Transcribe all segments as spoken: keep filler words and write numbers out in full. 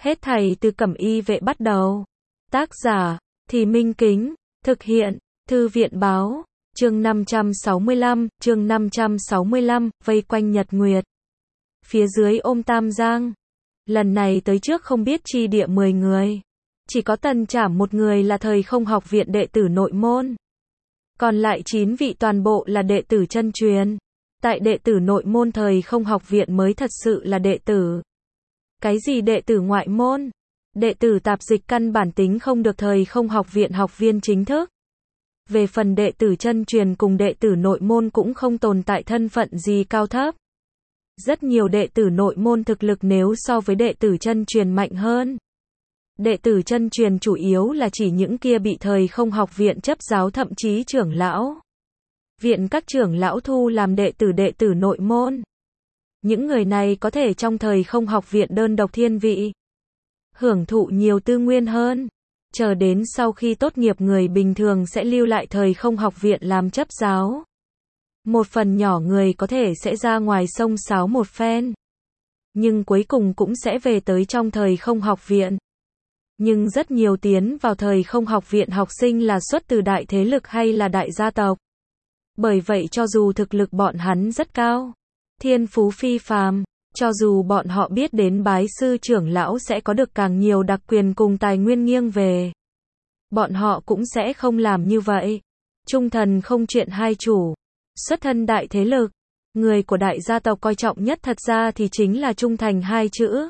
Hết thảy từ Cẩm Y Vệ bắt đầu. Tác giả, Thì Minh Kính, thực hiện, Thư viện Báo, chương năm trăm sáu mươi lăm, chương năm trăm sáu mươi lăm, vây quanh Nhật Nguyệt. Phía dưới ôm Tam Giang. Lần này tới trước không biết chi địa mười người. Chỉ có Tần Trảm một người là thời không học viện đệ tử nội môn. Còn lại chín vị toàn bộ là đệ tử chân truyền. Tại đệ tử nội môn thời không học viện mới thật sự là đệ tử. Cái gì đệ tử ngoại môn? Đệ tử tạp dịch căn bản tính không được thời không học viện học viên chính thức. Về phần đệ tử chân truyền cùng đệ tử nội môn cũng không tồn tại thân phận gì cao thấp. Rất nhiều đệ tử nội môn thực lực nếu so với đệ tử chân truyền mạnh hơn. Đệ tử chân truyền chủ yếu là chỉ những kia bị thời không học viện chấp giáo thậm chí trưởng lão. Viện các trưởng lão thu làm đệ tử đệ tử nội môn. Những người này có thể trong thời không học viện đơn độc thiên vị. Hưởng thụ nhiều tư nguyên hơn. Chờ đến sau khi tốt nghiệp người bình thường sẽ lưu lại thời không học viện làm chấp giáo. Một phần nhỏ người có thể sẽ ra ngoài sông sáo một phen. Nhưng cuối cùng cũng sẽ về tới trong thời không học viện. Nhưng rất nhiều tiến vào thời không học viện học sinh là xuất từ đại thế lực hay là đại gia tộc. Bởi vậy cho dù thực lực bọn hắn rất cao, thiên phú phi phàm, cho dù bọn họ biết đến bái sư trưởng lão sẽ có được càng nhiều đặc quyền cùng tài nguyên nghiêng về, bọn họ cũng sẽ không làm như vậy. Trung thần không chuyện hai chủ, xuất thân đại thế lực, người của đại gia tộc coi trọng nhất thật ra thì chính là trung thành hai chữ.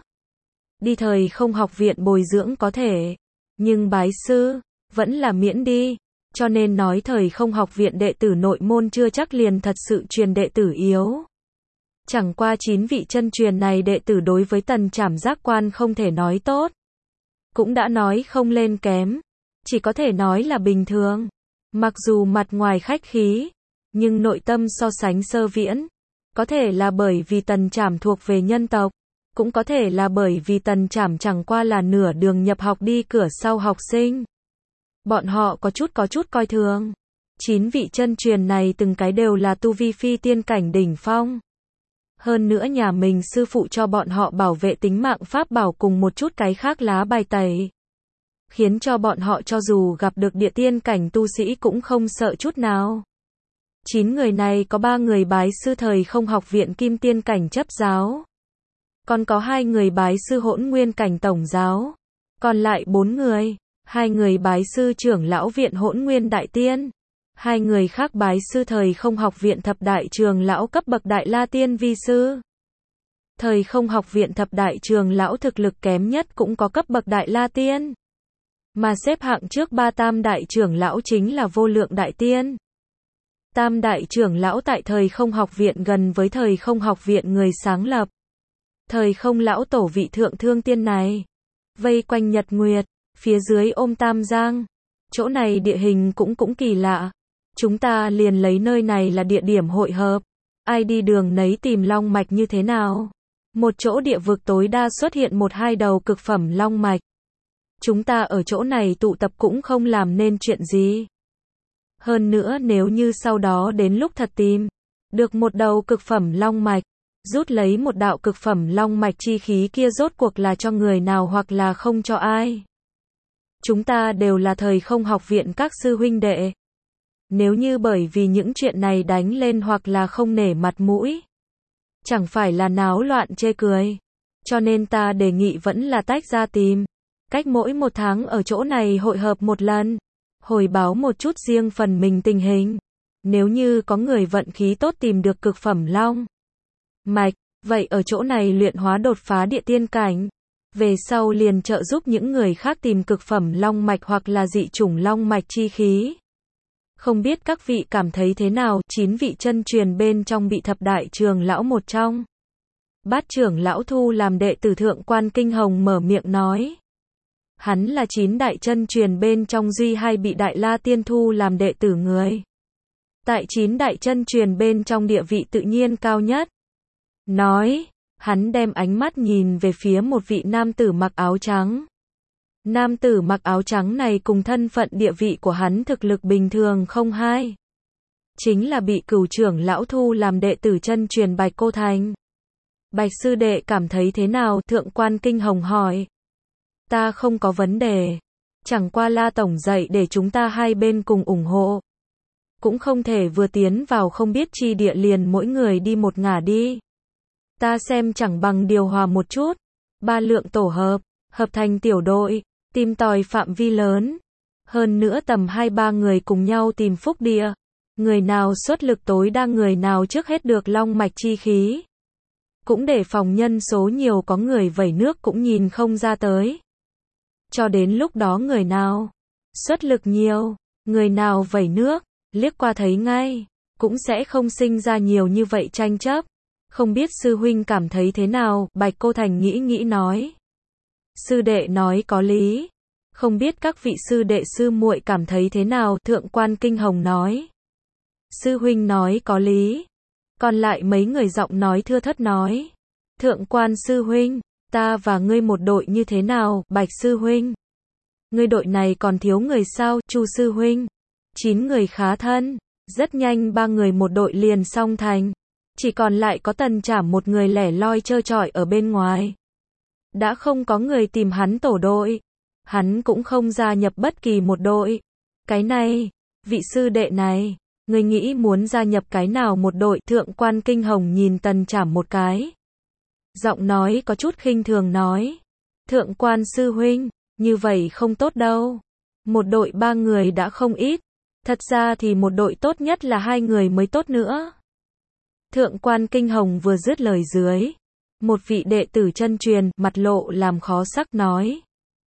Đi thời không học viện bồi dưỡng có thể, nhưng bái sư, vẫn là miễn đi. Cho nên nói thời không học viện đệ tử nội môn chưa chắc liền thật sự truyền đệ tử yếu. Chẳng qua chín vị chân truyền này đệ tử đối với Tần Trảm giác quan không thể nói tốt. Cũng đã nói không lên kém. Chỉ có thể nói là bình thường. Mặc dù mặt ngoài khách khí, nhưng nội tâm so sánh sơ viễn. Có thể là bởi vì Tần Trảm thuộc về nhân tộc. Cũng có thể là bởi vì Tần Trảm chẳng qua là nửa đường nhập học đi cửa sau học sinh. Bọn họ có chút có chút coi thường. Chín vị chân truyền này từng cái đều là tu vi phi tiên cảnh đỉnh phong. Hơn nữa nhà mình sư phụ cho bọn họ bảo vệ tính mạng pháp bảo cùng một chút cái khác lá bài tẩy. Khiến cho bọn họ cho dù gặp được địa tiên cảnh tu sĩ cũng không sợ chút nào. Chín người này có ba người bái sư thời không học viện kim tiên cảnh chấp giáo. Còn có hai người bái sư hỗn nguyên cảnh tổng giáo. Còn lại bốn người. Hai người bái sư trưởng lão viện hỗn nguyên đại tiên. Hai người khác bái sư thời không học viện thập đại trường lão cấp bậc đại la tiên vi sư. Thời không học viện thập đại trường lão thực lực kém nhất cũng có cấp bậc đại la tiên. Mà xếp hạng trước ba tam đại trưởng lão chính là vô lượng đại tiên. Tam đại trưởng lão tại thời không học viện gần với thời không học viện người sáng lập. Thời không lão tổ vị thượng thương tiên này. Vây quanh Nhật Nguyệt. Phía dưới ôm Tam Giang. Chỗ này địa hình cũng cũng kỳ lạ. Chúng ta liền lấy nơi này là địa điểm hội hợp. Ai đi đường nấy tìm long mạch như thế nào? Một chỗ địa vực tối đa xuất hiện một hai đầu cực phẩm long mạch. Chúng ta ở chỗ này tụ tập cũng không làm nên chuyện gì. Hơn nữa nếu như sau đó đến lúc thật tìm được một đầu cực phẩm long mạch, rút lấy một đạo cực phẩm long mạch chi khí kia rốt cuộc là cho người nào hoặc là không cho ai. Chúng ta đều là thời không học viện các sư huynh đệ. Nếu như bởi vì những chuyện này đánh lên hoặc là không nể mặt mũi, chẳng phải là náo loạn chê cười. Cho nên ta đề nghị vẫn là tách ra tìm. Cách mỗi một tháng ở chỗ này hội hợp một lần. Hồi báo một chút riêng phần mình tình hình. Nếu như có người vận khí tốt tìm được cực phẩm long mạch, vậy ở chỗ này luyện hóa đột phá địa tiên cảnh. Về sau liền trợ giúp những người khác tìm cực phẩm long mạch hoặc là dị chủng long mạch chi khí. Không biết các vị cảm thấy thế nào? Chín vị chân truyền bên trong bị thập đại trường lão một trong. Bát trưởng lão thu làm đệ tử Thượng Quan Kinh Hồng mở miệng nói. Hắn là chín đại chân truyền bên trong duy hai bị Đại La Tiên thu làm đệ tử người. Tại chín đại chân truyền bên trong địa vị tự nhiên cao nhất. Nói. Hắn đem ánh mắt nhìn về phía một vị nam tử mặc áo trắng. Nam tử mặc áo trắng này cùng thân phận địa vị của hắn thực lực bình thường không hai. Chính là bị cửu trưởng lão thu làm đệ tử chân truyền Bạch Cô Thành. Bạch sư đệ cảm thấy thế nào? Thượng Quan Kinh Hồng hỏi. Ta không có vấn đề. Chẳng qua La Tổng dạy để chúng ta hai bên cùng ủng hộ. Cũng không thể vừa tiến vào không biết chi địa liền mỗi người đi một ngả đi. Ta xem chẳng bằng điều hòa một chút. Ba lượng tổ hợp, hợp thành tiểu đội, tìm tòi phạm vi lớn. Hơn nữa tầm hai ba người cùng nhau tìm phúc địa. Người nào xuất lực tối đa người nào trước hết được long mạch chi khí. Cũng để phòng nhân số nhiều có người vẩy nước cũng nhìn không ra tới. Cho đến lúc đó người nào xuất lực nhiều, người nào vẩy nước, liếc qua thấy ngay, cũng sẽ không sinh ra nhiều như vậy tranh chấp. Không biết sư huynh cảm thấy thế nào, Bạch Cô Thành nghĩ nghĩ nói. Sư đệ nói có lý. Không biết các vị sư đệ sư muội cảm thấy thế nào, Thượng quan Kinh Hồng nói. Sư huynh nói có lý. Còn lại mấy người giọng nói thưa thớt nói. Thượng quan sư huynh, ta và ngươi một đội như thế nào, Bạch sư huynh? Ngươi đội này còn thiếu người sao, Chu sư huynh? Chín người khá thân, rất nhanh ba người một đội liền xong thành. Chỉ còn lại có Tần Trảm một người lẻ loi trơ trọi ở bên ngoài. Đã không có người tìm hắn tổ đội. Hắn cũng không gia nhập bất kỳ một đội. Cái này, vị sư đệ này, ngươi nghĩ muốn gia nhập cái nào một đội? Thượng quan Kinh Hồng nhìn Tần Trảm một cái. Giọng nói có chút khinh thường nói. Thượng quan sư huynh, như vậy không tốt đâu. Một đội ba người đã không ít. Thật ra thì một đội tốt nhất là hai người mới tốt nữa. Thượng quan Kinh Hồng vừa dứt lời dưới. Một vị đệ tử chân truyền, mặt lộ làm khó sắc nói.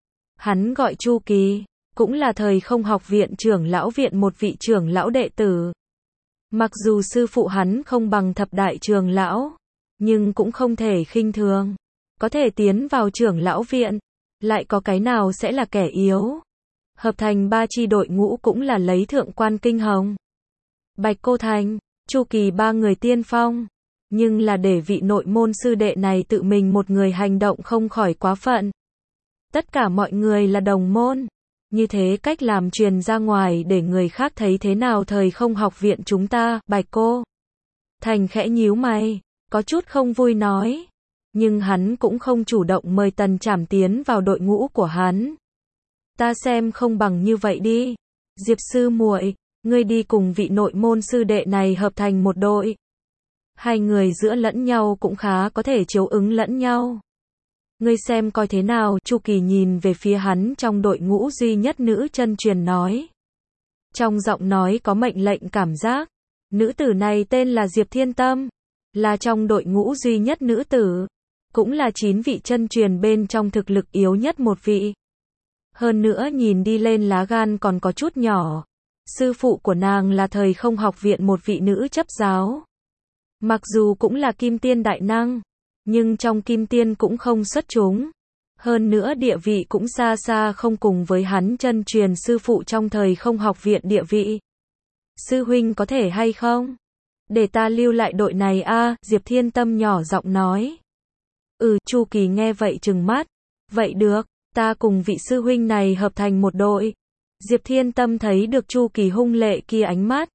Hắn gọi Chu Kỳ, cũng là thời không học viện trưởng lão viện một vị trưởng lão đệ tử. Mặc dù sư phụ hắn không bằng thập đại trưởng lão, nhưng cũng không thể khinh thường. Có thể tiến vào trưởng lão viện, lại có cái nào sẽ là kẻ yếu. Hợp thành ba chi đội ngũ cũng là lấy Thượng quan Kinh Hồng, Bạch Cô Thành, Chu Kỳ ba người tiên phong. Nhưng là để vị nội môn sư đệ này tự mình một người hành động không khỏi quá phận. Tất cả mọi người là đồng môn. Như thế cách làm truyền ra ngoài để người khác thấy thế nào thời không học viện chúng ta, Bạch Cô Thành khẽ nhíu mày, có chút không vui nói. Nhưng hắn cũng không chủ động mời Tần Trảm tiến vào đội ngũ của hắn. Ta xem không bằng như vậy đi. Diệp sư muội, ngươi đi cùng vị nội môn sư đệ này hợp thành một đội. Hai người giữa lẫn nhau cũng khá có thể chiếu ứng lẫn nhau. Ngươi xem coi thế nào, Chu Kỳ nhìn về phía hắn trong đội ngũ duy nhất nữ chân truyền nói. Trong giọng nói có mệnh lệnh cảm giác. Nữ tử này tên là Diệp Thiên Tâm, là trong đội ngũ duy nhất nữ tử, cũng là chín vị chân truyền bên trong thực lực yếu nhất một vị. Hơn nữa nhìn đi lên lá gan còn có chút nhỏ. Sư phụ của nàng là thời không học viện một vị nữ chấp giáo. Mặc dù cũng là kim tiên đại năng, nhưng trong kim tiên cũng không xuất chúng. Hơn nữa địa vị cũng xa xa không cùng với hắn chân truyền sư phụ trong thời không học viện địa vị. Sư huynh có thể hay không? Để ta lưu lại đội này a, Diệp Thiên Tâm nhỏ giọng nói. Ừ, Chu Kỳ nghe vậy trừng mắt. Vậy được, ta cùng vị sư huynh này hợp thành một đội. Diệp Thiên Tâm thấy được Chu Kỳ hung lệ kia ánh mắt,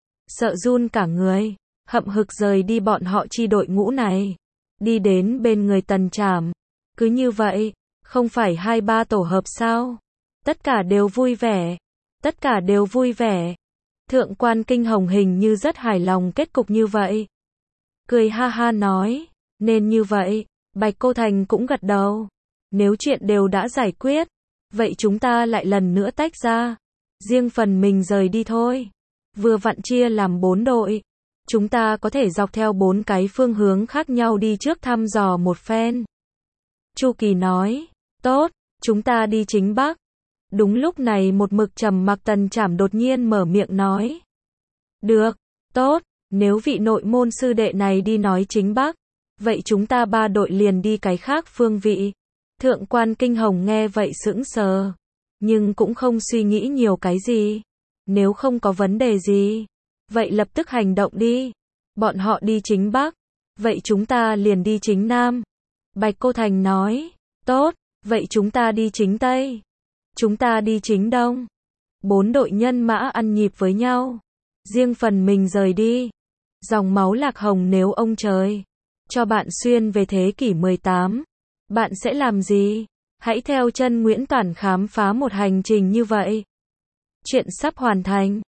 sợ run cả người, hậm hực rời đi bọn họ chi đội ngũ này, đi đến bên người Tần Trảm. Cứ như vậy, không phải hai ba tổ hợp sao? Tất cả đều vui vẻ, tất cả đều vui vẻ. Thượng quan Kinh Hồng hình như rất hài lòng kết cục như vậy. Cười ha ha nói, nên như vậy. Bạch Cô Thành cũng gật đầu. Nếu chuyện đều đã giải quyết, vậy chúng ta lại lần nữa tách ra, riêng phần mình rời đi thôi. Vừa vặn chia làm bốn đội, chúng ta có thể dọc theo bốn cái phương hướng khác nhau đi trước thăm dò một phen. Chu Kỳ nói, tốt, chúng ta đi chính Bắc. Đúng lúc này một mực trầm mặc Tần Trảm đột nhiên mở miệng nói. Được, tốt, nếu vị nội môn sư đệ này đi nói chính Bắc, vậy chúng ta ba đội liền đi cái khác phương vị. Thượng quan Kinh Hồng nghe vậy sững sờ, nhưng cũng không suy nghĩ nhiều cái gì. Nếu không có vấn đề gì, vậy lập tức hành động đi. Bọn họ đi chính Bắc, vậy chúng ta liền đi chính Nam. Bạch Cô Thành nói, tốt, vậy chúng ta đi chính Tây. Chúng ta đi chính Đông. Bốn đội nhân mã ăn nhịp với nhau, riêng phần mình rời đi. Dòng máu lạc hồng, nếu ông trời cho bạn xuyên về thế kỷ mười tám, bạn sẽ làm gì? Hãy theo chân Nguyễn Toản khám phá một hành trình như vậy. Chuyện sắp hoàn thành.